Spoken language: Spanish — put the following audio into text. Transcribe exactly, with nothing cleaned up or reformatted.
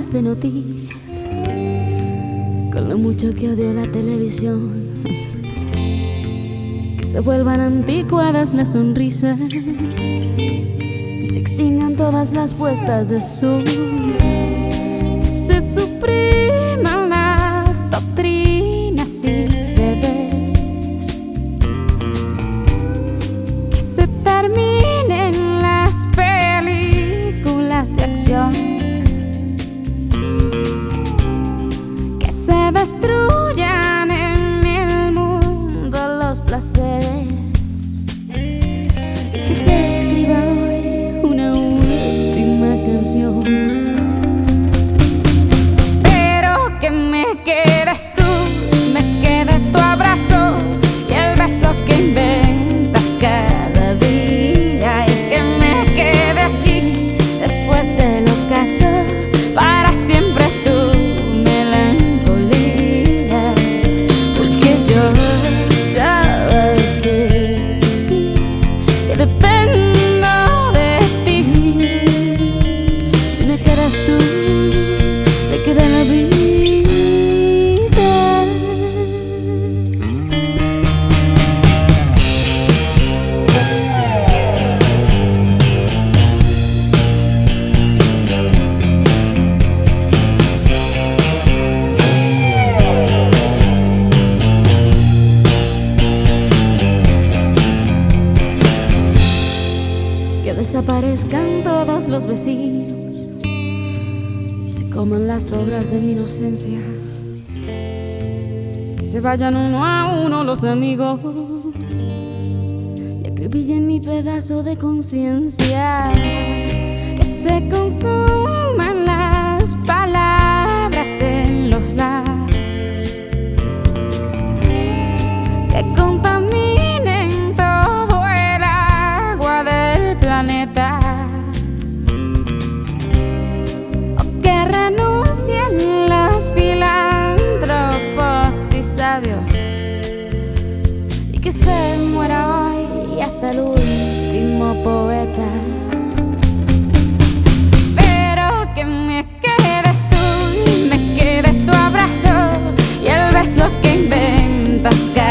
páginas de noticias, con lo mucho que odio la televisión, que se vuelvan anticuadas las sonrisas y se extingan todas las puestas de sol, que se supriman las doctrinas y deberes, que se terminen las películas de acción, que se destruyan en el mundo los placeres, y que se escriba hoy una última canción. Pero que me quedes tú, me quede tu abrazo y el beso que inventas cada día, y que me quede aquí después del ocaso para siempre tu melancolía, porque yo ya sé, sí, que dependo de ti. Si me quedas tú, me queda la vida. Que desaparezcan todos los vecinos y se coman las obras de mi inocencia, que se vayan uno a uno los amigos y acribillen mi pedazo de conciencia, que se consuman las palabras en los labios, que contaminen todo el agua del planeta, o que renuncien los filántropos y sabios, y que se muera hoy hasta el último poeta. Pero que me quedes tú, me quede tu abrazo y el beso que inventas cada